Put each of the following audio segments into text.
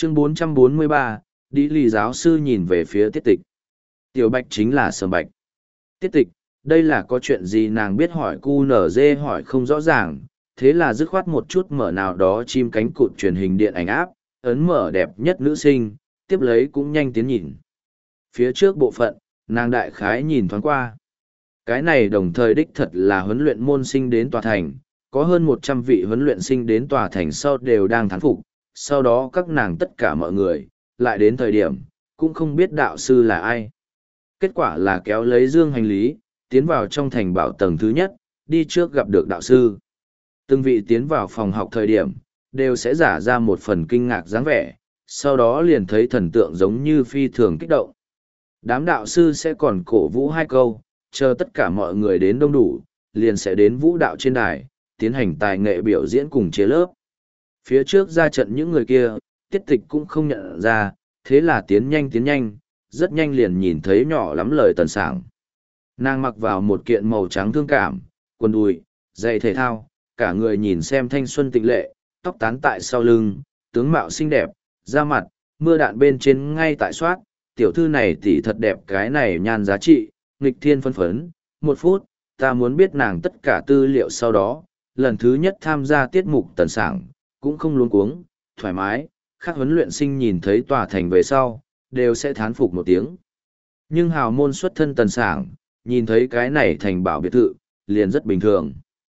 Chương 443, đi lì giáo sư nhìn về phía Tiết Tịch. Tiểu Bạch chính là Sầm Bạch. Tiết Tịch, đây là có chuyện gì nàng biết hỏi QNZ hỏi không rõ ràng, thế là dứt khoát một chút mở nào đó chim cánh cụt truyền hình điện ảnh áp, ấn mở đẹp nhất nữ sinh, tiếp lấy cũng nhanh tiến nhìn. Phía trước bộ phận, nàng đại khái nhìn thoáng qua. Cái này đồng thời đích thật là huấn luyện môn sinh đến tòa thành, có hơn 100 vị huấn luyện sinh đến tòa thành sau đều đang thán phục, sau đó các nàng tất cả mọi người, lại đến thời điểm, cũng không biết đạo sư là ai. Kết quả là kéo lấy dương hành lý, tiến vào trong thành bảo tầng thứ nhất, đi trước gặp được đạo sư. Từng vị tiến vào phòng học thời điểm, đều sẽ giả ra một phần kinh ngạc dáng vẻ, sau đó liền thấy thần tượng giống như phi thường kích động. Đám đạo sư sẽ còn cổ vũ hai câu, chờ tất cả mọi người đến đông đủ, liền sẽ đến vũ đạo trên đài, tiến hành tài nghệ biểu diễn cùng chia lớp. Phía trước ra trận những người kia, Tiết Tịch cũng không nhận ra, thế là tiến nhanh, rất nhanh liền nhìn thấy nhỏ lắm lời Tần Sảng. Nàng mặc vào một kiện màu trắng thương cảm, quần đùi, giày thể thao, cả người nhìn xem thanh xuân tịnh lệ, tóc tán tại sau lưng, tướng mạo xinh đẹp, da mặt, mưa đạn bên trên ngay tại soát, tiểu thư này tỷ thật đẹp, cái này nhan giá trị, nghịch thiên phân phấn. 1 phút, ta muốn biết nàng tất cả tư liệu sau đó, lần thứ nhất tham gia tiết mục Tần Sảng, cũng không luống cuống, thoải mái, các huấn luyện sinh nhìn thấy tòa thành về sau, đều sẽ thán phục một tiếng. Nhưng hào môn xuất thân Tần Sảng, nhìn thấy cái này thành bảo biệt thự, liền rất bình thường.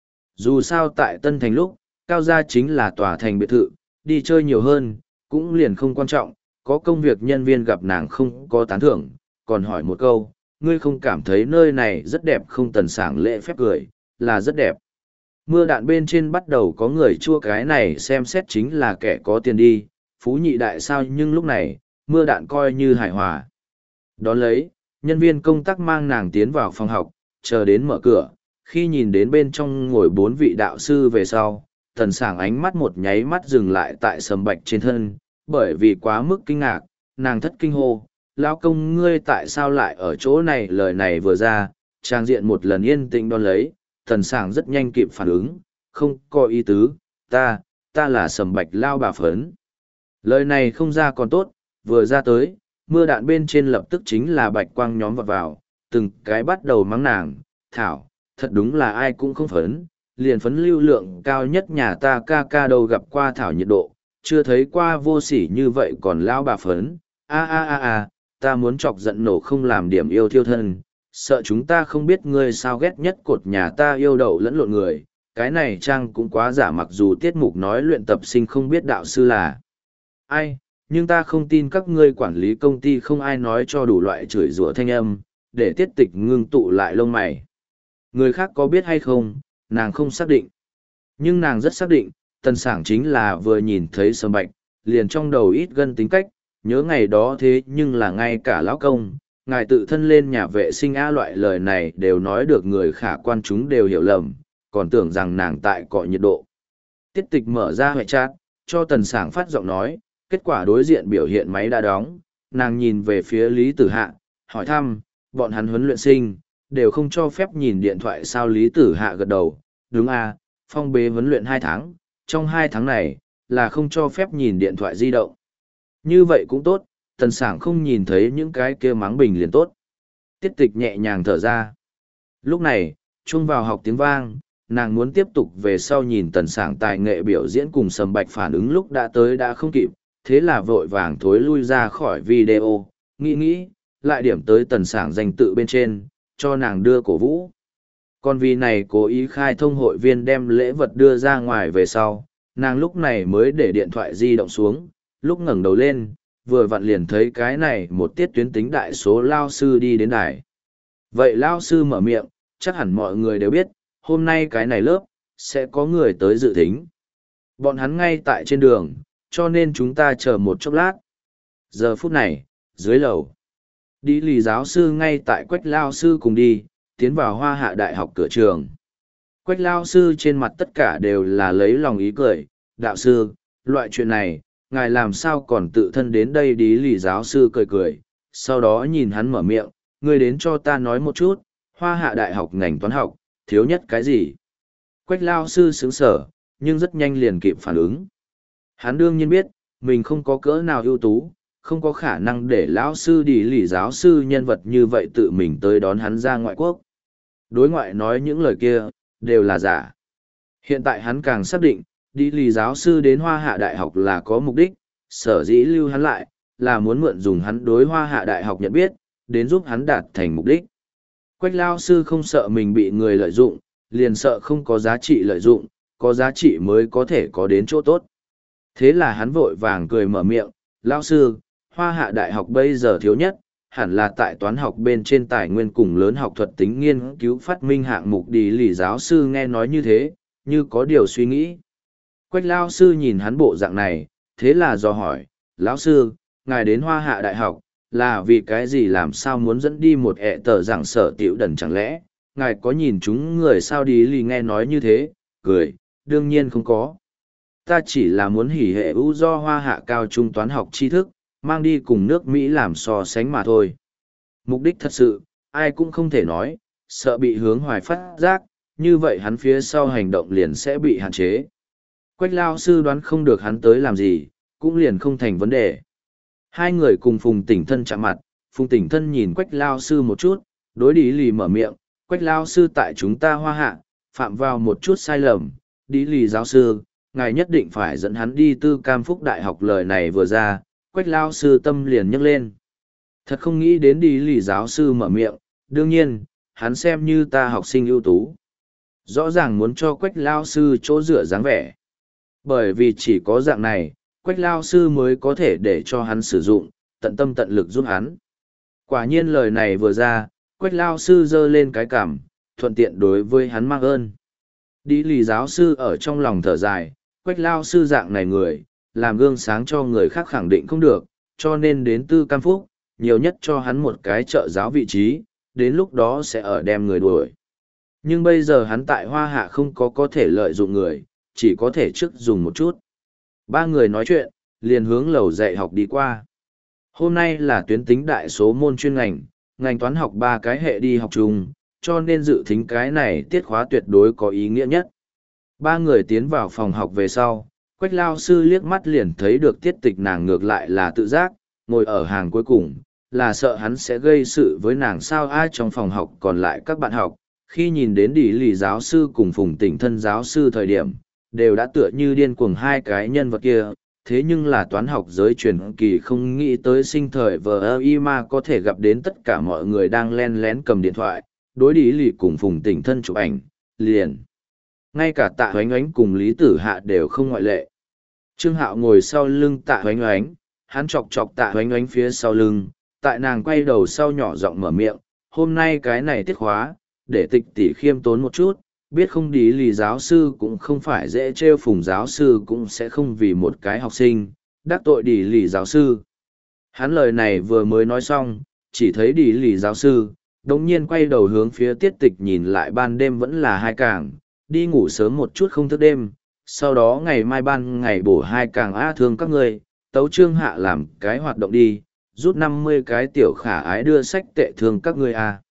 Dù sao tại Tân Thành lúc, cao gia chính là tòa thành biệt thự, đi chơi nhiều hơn, cũng liền không quan trọng, có công việc nhân viên gặp nàng không có tán thưởng, còn hỏi một câu, ngươi không cảm thấy nơi này rất đẹp không? Tần Sảng lễ phép cười, là rất đẹp. Mưa đạn bên trên bắt đầu có người chua cái này xem xét chính là kẻ có tiền đi, phú nhị đại sao, nhưng lúc này, mưa đạn coi như hài hòa. Đón lấy, nhân viên công tác mang nàng tiến vào phòng học, chờ đến mở cửa, khi nhìn đến bên trong ngồi 4 vị đạo sư về sau, Tần Sảng ánh mắt một nháy mắt dừng lại tại Sầm Bạch trên thân, bởi vì quá mức kinh ngạc, nàng thất kinh hô, lão công ngươi tại sao lại ở chỗ này? Lời này vừa ra, trang diện một lần yên tĩnh. Đón lấy, Tần Sảng rất nhanh kịp phản ứng, không có ý tứ, ta là Sầm Bạch lao bà phấn. Lời này không ra còn tốt, vừa ra tới, mưa đạn bên trên lập tức chính là bạch quang nhóm vọt vào, từng cái bắt đầu mắng nàng, thảo, thật đúng là ai cũng không phấn, liền phấn lưu lượng cao nhất nhà ta ca đâu gặp qua thảo nhiệt độ, chưa thấy qua vô sỉ như vậy còn lao bà phấn, ta muốn chọc giận nổ không làm điểm yêu thiêu thân, sợ chúng ta không biết ngươi sao ghét nhất cột nhà ta yêu đậu lẫn lộn người, cái này trang cũng quá giả. Mặc dù tiết mục nói luyện tập sinh không biết đạo sư là ai, nhưng ta không tin các ngươi quản lý công ty không ai nói cho đủ loại chửi rủa thanh âm, để Tiết Tịch ngưng tụ lại lông mày. Người khác có biết hay không, nàng không xác định. Nhưng nàng rất xác định, Tần Sảng chính là vừa nhìn thấy Sầm Bạch, liền trong đầu ít gân tính cách, nhớ ngày đó thế nhưng là ngay cả lão công, ngài tự thân lên nhà vệ sinh loại lời này đều nói được, người khả quan chúng đều hiểu lầm, còn tưởng rằng nàng tại cọ nhiệt độ. Tiết Tịch mở ra hệ chat, cho Tần Sảng phát giọng nói, kết quả đối diện biểu hiện máy đã đóng, nàng nhìn về phía Lý Tử Hạ, hỏi thăm, bọn hắn huấn luyện sinh, đều không cho phép nhìn điện thoại sao? Lý Tử Hạ gật đầu, đúng à, phong bế huấn luyện 2 tháng, trong 2 tháng này, là không cho phép nhìn điện thoại di động. Như vậy cũng tốt, Tần Sảng không nhìn thấy những cái kia mắng bình liền tốt. Tiết Tịch nhẹ nhàng thở ra. Lúc này, chuông vào học tiếng vang, nàng muốn tiếp tục về sau nhìn Tần Sảng tài nghệ biểu diễn cùng Sầm Bạch phản ứng lúc đã tới đã không kịp, thế là vội vàng thối lui ra khỏi video, nghĩ, lại điểm tới Tần Sảng danh tự bên trên, cho nàng đưa cổ vũ. Còn vì này cố ý khai thông hội viên đem lễ vật đưa ra ngoài về sau, nàng lúc này mới để điện thoại di động xuống, lúc ngẩng đầu lên, vừa vặn liền thấy cái này một tiết tuyến tính đại số lao sư đi đến đài. Vậy lao sư mở miệng, chắc hẳn mọi người đều biết, hôm nay cái này lớp, sẽ có người tới dự thính. Bọn hắn ngay tại trên đường, cho nên chúng ta chờ một chốc lát. Giờ phút này, dưới lầu, đi lì giáo sư ngay tại Quách lao sư cùng đi, tiến vào Hoa Hạ Đại học cửa trường. Quách lao sư trên mặt tất cả đều là lấy lòng ý cười, đạo sư, loại chuyện này, ngài làm sao còn tự thân đến đây? Đi lì giáo sư cười, sau đó nhìn hắn mở miệng, ngươi đến cho ta nói một chút, Hoa Hạ Đại học ngành toán học, thiếu nhất cái gì? Quách lao sư sững sở, nhưng rất nhanh liền kịp phản ứng. Hắn đương nhiên biết, mình không có cỡ nào ưu tú, không có khả năng để lão sư đi lì giáo sư nhân vật như vậy tự mình tới đón hắn ra ngoại quốc. Đối ngoại nói những lời kia, đều là giả. Hiện tại hắn càng xác định, đi lì giáo sư đến Hoa Hạ Đại học là có mục đích, sở dĩ lưu hắn lại, là muốn mượn dùng hắn đối Hoa Hạ Đại học nhận biết, đến giúp hắn đạt thành mục đích. Quách lao sư không sợ mình bị người lợi dụng, liền sợ không có giá trị lợi dụng, có giá trị mới có thể có đến chỗ tốt. Thế là hắn vội vàng cười mở miệng, lao sư, Hoa Hạ Đại học bây giờ thiếu nhất, hẳn là tại toán học bên trên tài nguyên cùng lớn học thuật tính nghiên cứu phát minh hạng mục đi lì giáo sư nghe nói như thế, như có điều suy nghĩ. Quách lao sư nhìn hắn bộ dạng này, thế là dò hỏi, lão sư, ngài đến Hoa Hạ Đại học, là vì cái gì làm sao muốn dẫn đi một ẹ tờ giảng sở tiểu đần chẳng lẽ, ngài có nhìn chúng người sao đi lì nghe nói như thế, cười, đương nhiên không có. Ta chỉ là muốn hỉ hệ ưu do Hoa Hạ cao trung toán học tri thức, mang đi cùng nước Mỹ làm so sánh mà thôi. Mục đích thật sự, ai cũng không thể nói, sợ bị hướng hoài phát giác, như vậy hắn phía sau hành động liền sẽ bị hạn chế. Quách lao sư đoán không được hắn tới làm gì, cũng liền không thành vấn đề. Hai người cùng Phùng Tỉnh Thân chạm mặt, Phùng Tỉnh Thân nhìn Quách lao sư một chút, đối đi lì mở miệng, Quách lao sư tại chúng ta Hoa Hạ, phạm vào một chút sai lầm, đi lì giáo sư, ngài nhất định phải dẫn hắn đi Tư Cam Phúc Đại học. Lời này vừa ra, Quách lao sư tâm liền nhấc lên. Thật không nghĩ đến đi lì giáo sư mở miệng, đương nhiên, hắn xem như ta học sinh ưu tú. Rõ ràng muốn cho Quách lao sư chỗ dựa dáng vẻ. Bởi vì chỉ có dạng này, Quách lao sư mới có thể để cho hắn sử dụng, tận tâm tận lực giúp hắn. Quả nhiên lời này vừa ra, Quách lao sư giơ lên cái cằm, thuận tiện đối với hắn mang ơn. Đi lì giáo sư ở trong lòng thở dài, Quách lao sư dạng này người, làm gương sáng cho người khác khẳng định không được, cho nên đến Tư Cam Phúc, nhiều nhất cho hắn một cái trợ giáo vị trí, đến lúc đó sẽ ở đem người đuổi. Nhưng bây giờ hắn tại Hoa Hạ không có thể lợi dụng người, chỉ có thể trước dùng một chút. Ba người nói chuyện, liền hướng lầu dạy học đi qua. Hôm nay là tuyến tính đại số môn chuyên ngành, ngành toán học 3 cái hệ đi học chung, cho nên dự thính cái này tiết khóa tuyệt đối có ý nghĩa nhất. Ba người tiến vào phòng học về sau, Quách lao sư liếc mắt liền thấy được Tiết Tịch nàng ngược lại là tự giác, ngồi ở hàng cuối cùng, là sợ hắn sẽ gây sự với nàng sao ai trong phòng học còn lại các bạn học. Khi nhìn đến đi lì giáo sư cùng Phùng Tỉnh Thân giáo sư thời điểm, đều đã tựa như điên cuồng hai cái nhân vật kia, thế nhưng là toán học giới truyền kỳ không nghĩ tới sinh thời VI mà có thể gặp đến tất cả mọi người đang len lén cầm điện thoại, đối đi lì cùng Phùng Tỉnh Thân chụp ảnh, liền. Ngay cả Tạ Hoánh Oánh cùng Lý Tử Hạ đều không ngoại lệ. Trương Hạo ngồi sau lưng Tạ Hoánh Oánh, hắn chọc chọc Tạ Hoánh Oánh phía sau lưng, tại nàng quay đầu sau nhỏ giọng mở miệng, hôm nay cái này tiết khóa, để Tịch tỷ khiêm tốn một chút, biết không đi lì giáo sư cũng không phải dễ trêu, Phùng giáo sư cũng sẽ không vì một cái học sinh, đắc tội đi lì giáo sư. Hắn lời này vừa mới nói xong, chỉ thấy đi lì giáo sư, đồng nhiên quay đầu hướng phía Tiết Tịch nhìn lại, ban đêm vẫn là 2 càng, đi ngủ sớm một chút không thức đêm, sau đó ngày mai ban ngày bổ 2 càng thương các người, tấu Trương Hạ làm cái hoạt động đi, rút 50 cái tiểu khả ái đưa sách tệ thương các người